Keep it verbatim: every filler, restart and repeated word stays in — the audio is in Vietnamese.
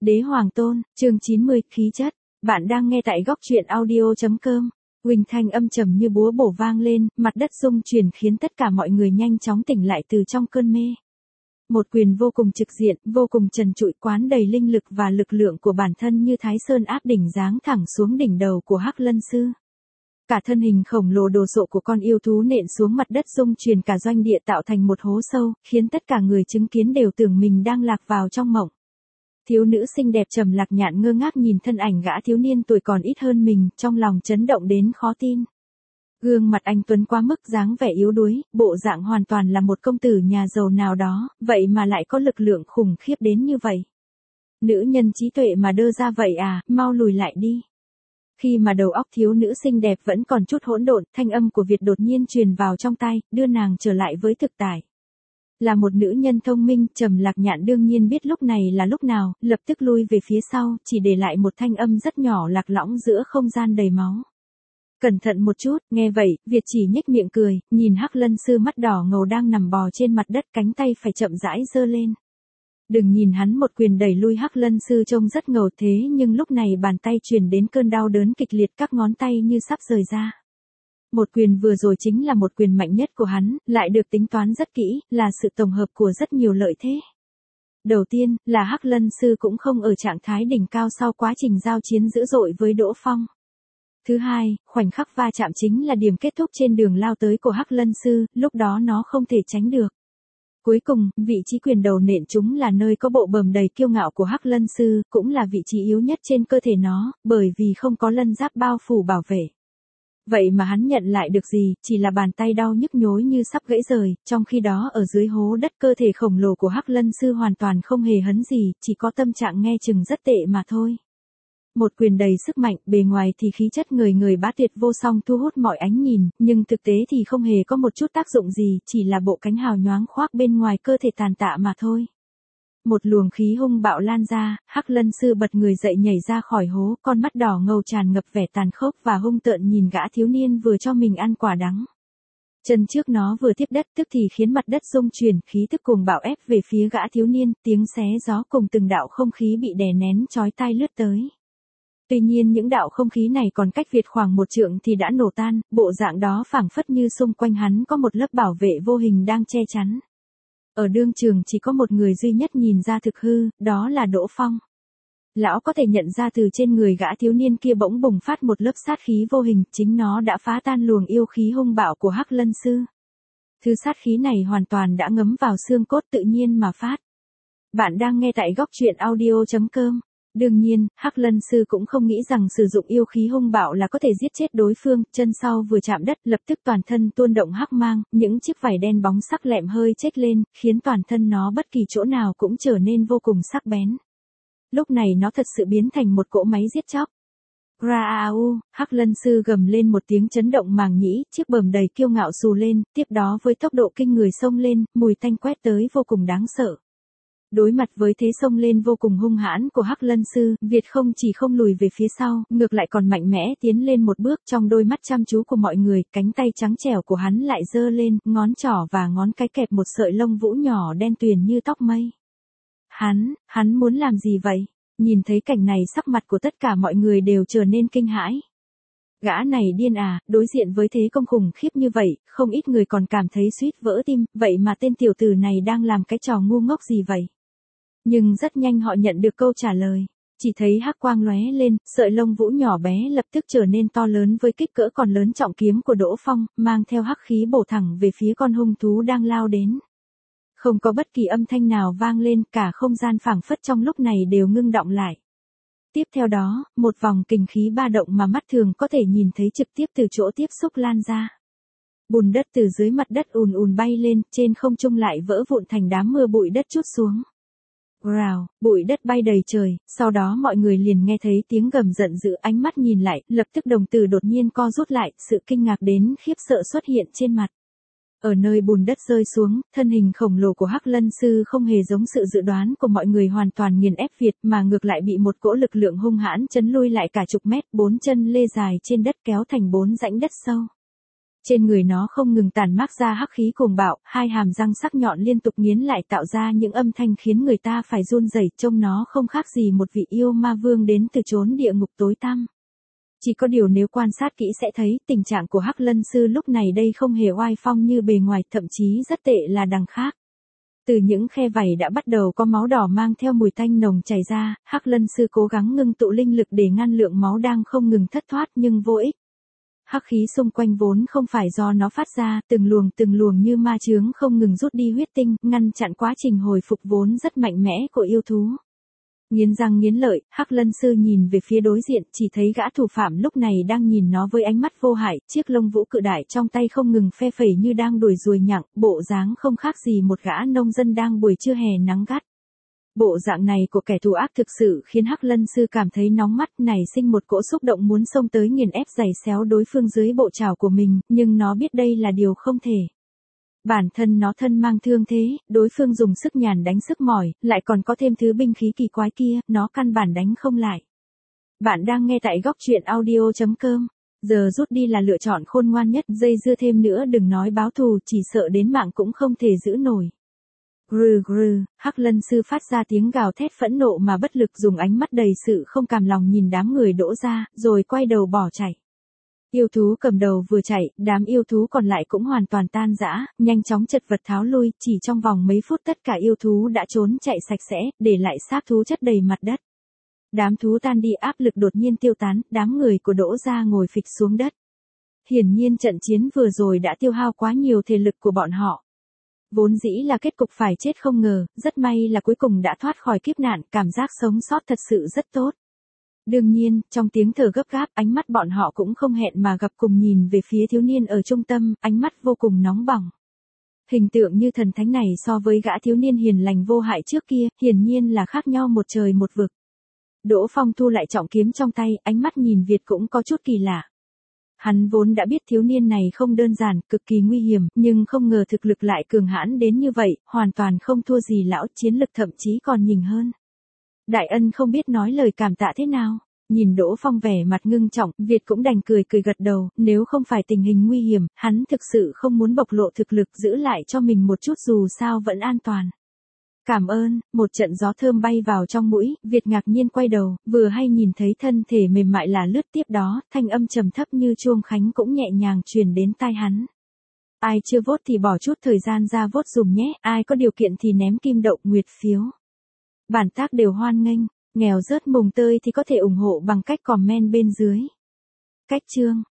Đế Hoàng Tôn, chương chín mươi, khí chất. Bạn đang nghe tại góc truyện audio chấm com. Huỳnh thanh âm trầm như búa bổ vang lên, mặt đất rung chuyển khiến tất cả mọi người nhanh chóng tỉnh lại từ trong cơn mê. Một quyền vô cùng trực diện, vô cùng trần trụi quán đầy linh lực và lực lượng của bản thân như Thái Sơn áp đỉnh giáng thẳng xuống đỉnh đầu của Hắc Lân Sư. Cả thân hình khổng lồ đồ sộ của con yêu thú nện xuống mặt đất rung chuyển cả doanh địa tạo thành một hố sâu, khiến tất cả người chứng kiến đều tưởng mình đang lạc vào trong mộng. Thiếu nữ xinh đẹp trầm lạc nhạn ngơ ngác nhìn thân ảnh gã thiếu niên tuổi còn ít hơn mình, trong lòng chấn động đến khó tin. Gương mặt anh tuấn quá mức dáng vẻ yếu đuối, bộ dạng hoàn toàn là một công tử nhà giàu nào đó, vậy mà lại có lực lượng khủng khiếp đến như vậy. Nữ nhân trí tuệ mà đơ ra vậy à, mau lùi lại đi. Khi mà đầu óc thiếu nữ xinh đẹp vẫn còn chút hỗn độn, thanh âm của Việt đột nhiên truyền vào trong tai, đưa nàng trở lại với thực tại. Là một nữ nhân thông minh, Trầm Lạc Nhạn đương nhiên biết lúc này là lúc nào, lập tức lui về phía sau, chỉ để lại một thanh âm rất nhỏ lạc lõng giữa không gian đầy máu. Cẩn thận một chút, nghe vậy, Việt chỉ nhếch miệng cười, nhìn Hắc Lân Sư mắt đỏ ngầu đang nằm bò trên mặt đất, cánh tay phải chậm rãi giơ lên. Đừng nhìn hắn một quyền đẩy lui Hắc Lân Sư trông rất ngầu thế nhưng lúc này bàn tay truyền đến cơn đau đớn kịch liệt, các ngón tay như sắp rời ra. Một quyền vừa rồi chính là một quyền mạnh nhất của hắn, lại được tính toán rất kỹ, là sự tổng hợp của rất nhiều lợi thế. Đầu tiên, là Hắc Lân Sư cũng không ở trạng thái đỉnh cao sau quá trình giao chiến dữ dội với Đỗ Phong. Thứ hai, khoảnh khắc va chạm chính là điểm kết thúc trên đường lao tới của Hắc Lân Sư, lúc đó nó không thể tránh được. Cuối cùng, vị trí quyền đầu nện chúng là nơi có bộ bờm đầy kiêu ngạo của Hắc Lân Sư, cũng là vị trí yếu nhất trên cơ thể nó, bởi vì không có lân giáp bao phủ bảo vệ. Vậy mà hắn nhận lại được gì, chỉ là bàn tay đau nhức nhối như sắp gãy rời, trong khi đó ở dưới hố đất cơ thể khổng lồ của Hắc Lân Sư hoàn toàn không hề hấn gì, chỉ có tâm trạng nghe chừng rất tệ mà thôi. Một quyền đầy sức mạnh, bề ngoài thì khí chất người người bá tuyệt vô song thu hút mọi ánh nhìn, nhưng thực tế thì không hề có một chút tác dụng gì, chỉ là bộ cánh hào nhoáng khoác bên ngoài cơ thể tàn tạ mà thôi. Một luồng khí hung bạo lan ra, Hắc Lân Sư bật người dậy nhảy ra khỏi hố, con mắt đỏ ngầu tràn ngập vẻ tàn khốc và hung tợn nhìn gã thiếu niên vừa cho mình ăn quả đắng. Chân trước nó vừa tiếp đất tức thì khiến mặt đất rung chuyển, khí tức cuồng bạo ép về phía gã thiếu niên, tiếng xé gió cùng từng đạo không khí bị đè nén chói tai lướt tới. Tuy nhiên những đạo không khí này còn cách Việt khoảng một trượng thì đã nổ tan, bộ dạng đó phảng phất như xung quanh hắn có một lớp bảo vệ vô hình đang che chắn. Ở đương trường chỉ có một người duy nhất nhìn ra thực hư, đó là Đỗ Phong. Lão có thể nhận ra từ trên người gã thiếu niên kia bỗng bùng phát một lớp sát khí vô hình, chính nó đã phá tan luồng yêu khí hung bạo của Hắc Lân Sư. Thứ sát khí này hoàn toàn đã ngấm vào xương cốt tự nhiên mà phát. Bạn đang nghe tại góc truyện audio chấm com. Đương nhiên, Hắc Lân Sư cũng không nghĩ rằng sử dụng yêu khí hung bạo là có thể giết chết đối phương, chân sau vừa chạm đất lập tức toàn thân tuôn động hắc mang, những chiếc vảy đen bóng sắc lẹm hơi chết lên, khiến toàn thân nó bất kỳ chỗ nào cũng trở nên vô cùng sắc bén. Lúc này nó thật sự biến thành một cỗ máy giết chóc. Raau, Hắc Lân Sư gầm lên một tiếng chấn động màng nhĩ, chiếc bờm đầy kiêu ngạo xù lên, tiếp đó với tốc độ kinh người xông lên, mùi tanh quét tới vô cùng đáng sợ. Đối mặt với thế xông lên vô cùng hung hãn của Hắc Lân Sư, Việt không chỉ không lùi về phía sau, ngược lại còn mạnh mẽ tiến lên một bước, trong đôi mắt chăm chú của mọi người, cánh tay trắng trẻo của hắn lại giơ lên, ngón trỏ và ngón cái kẹp một sợi lông vũ nhỏ đen tuyền như tóc mây. Hắn, hắn muốn làm gì vậy? Nhìn thấy cảnh này sắc mặt của tất cả mọi người đều trở nên kinh hãi. Gã này điên à, đối diện với thế công khủng khiếp như vậy, không ít người còn cảm thấy suýt vỡ tim, vậy mà tên tiểu tử này đang làm cái trò ngu ngốc gì vậy? Nhưng rất nhanh họ nhận được câu trả lời. Chỉ thấy hắc quang lóe lên, sợi lông vũ nhỏ bé lập tức trở nên to lớn với kích cỡ còn lớn trọng kiếm của Đỗ Phong, mang theo hắc khí bổ thẳng về phía con hung thú đang lao đến. Không có bất kỳ âm thanh nào vang lên, cả không gian phảng phất trong lúc này đều ngưng đọng lại. Tiếp theo đó, một vòng kình khí ba động mà mắt thường có thể nhìn thấy trực tiếp từ chỗ tiếp xúc lan ra. Bùn đất từ dưới mặt đất ùn ùn bay lên, trên không trung lại vỡ vụn thành đám mưa bụi đất trút xuống. Rào, bụi đất bay đầy trời, sau đó mọi người liền nghe thấy tiếng gầm giận dữ, ánh mắt nhìn lại, lập tức đồng tử đột nhiên co rút lại, sự kinh ngạc đến khiếp sợ xuất hiện trên mặt. Ở nơi bùn đất rơi xuống, thân hình khổng lồ của Hắc Lân Sư không hề giống sự dự đoán của mọi người hoàn toàn nghiền ép Việt mà ngược lại bị một cỗ lực lượng hung hãn chấn lui lại cả chục mét, bốn chân lê dài trên đất kéo thành bốn rãnh đất sâu. Trên người nó không ngừng tản mát ra hắc khí cuồng bạo, hai hàm răng sắc nhọn liên tục nghiến lại tạo ra những âm thanh khiến người ta phải run rẩy, trông nó không khác gì một vị yêu ma vương đến từ chốn địa ngục tối tăm. Chỉ có điều nếu quan sát kỹ sẽ thấy, tình trạng của Hắc Lân Sư lúc này đây không hề oai phong như bề ngoài, thậm chí rất tệ là đằng khác. Từ những khe vảy đã bắt đầu có máu đỏ mang theo mùi tanh nồng chảy ra, Hắc Lân Sư cố gắng ngưng tụ linh lực để ngăn lượng máu đang không ngừng thất thoát nhưng vô ích. Hắc khí xung quanh vốn không phải do nó phát ra, từng luồng từng luồng như ma chướng không ngừng rút đi huyết tinh, ngăn chặn quá trình hồi phục vốn rất mạnh mẽ của yêu thú. Nghiến răng nghiến lợi, Hắc Lân Sư nhìn về phía đối diện, chỉ thấy gã thủ phạm lúc này đang nhìn nó với ánh mắt vô hại, chiếc lông vũ cự đại trong tay không ngừng phe phẩy như đang đuổi ruồi nhặng, bộ dáng không khác gì một gã nông dân đang buổi trưa hè nắng gắt. Bộ dạng này của kẻ thù ác thực sự khiến Hắc Lân Sư cảm thấy nóng mắt, nảy sinh một cỗ xúc động muốn xông tới nghiền ép giày xéo đối phương dưới bộ trảo của mình, nhưng nó biết đây là điều không thể. Bản thân nó thân mang thương thế, đối phương dùng sức nhàn đánh sức mỏi, lại còn có thêm thứ binh khí kỳ quái kia, nó căn bản đánh không lại. Bạn đang nghe tại góc truyện audio chấm com. Giờ rút đi là lựa chọn khôn ngoan nhất, dây dưa thêm nữa đừng nói báo thù, chỉ sợ đến mạng cũng không thể giữ nổi. Grừ grừ, Hắc Lân Sư phát ra tiếng gào thét phẫn nộ mà bất lực, dùng ánh mắt đầy sự không cam lòng nhìn đám người đỗ ra, rồi quay đầu bỏ chạy. Yêu thú cầm đầu vừa chạy, đám yêu thú còn lại cũng hoàn toàn tan rã, nhanh chóng chật vật tháo lui, chỉ trong vòng mấy phút tất cả yêu thú đã trốn chạy sạch sẽ, để lại xác thú chất đầy mặt đất. Đám thú tan đi, áp lực đột nhiên tiêu tán, đám người của Đỗ gia ngồi phịch xuống đất. Hiển nhiên trận chiến vừa rồi đã tiêu hao quá nhiều thể lực của bọn họ. Vốn dĩ là kết cục phải chết không ngờ, rất may là cuối cùng đã thoát khỏi kiếp nạn, cảm giác sống sót thật sự rất tốt. Đương nhiên, trong tiếng thở gấp gáp, ánh mắt bọn họ cũng không hẹn mà gặp cùng nhìn về phía thiếu niên ở trung tâm, ánh mắt vô cùng nóng bỏng. Hình tượng như thần thánh này so với gã thiếu niên hiền lành vô hại trước kia, hiển nhiên là khác nhau một trời một vực. Đỗ Phong thu lại trọng kiếm trong tay, ánh mắt nhìn Việt cũng có chút kỳ lạ. Hắn vốn đã biết thiếu niên này không đơn giản, cực kỳ nguy hiểm, nhưng không ngờ thực lực lại cường hãn đến như vậy, hoàn toàn không thua gì lão, chiến lực thậm chí còn nhỉnh hơn. Đại ân không biết nói lời cảm tạ thế nào. Nhìn Đỗ Phong vẻ mặt ngưng trọng, Việt cũng đành cười cười gật đầu, nếu không phải tình hình nguy hiểm, hắn thực sự không muốn bộc lộ thực lực, giữ lại cho mình một chút dù sao vẫn an toàn. Cảm ơn, một trận gió thơm bay vào trong mũi, Việt ngạc nhiên quay đầu, vừa hay nhìn thấy thân thể mềm mại là lướt tiếp đó, thanh âm trầm thấp như chuông khánh cũng nhẹ nhàng truyền đến tai hắn. Ai chưa vote thì bỏ chút thời gian ra vote dùm nhé, ai có điều kiện thì ném kim đậu nguyệt phiếu. Bản tác đều hoan nghênh, nghèo rớt mùng tơi thì có thể ủng hộ bằng cách comment bên dưới. Cách chương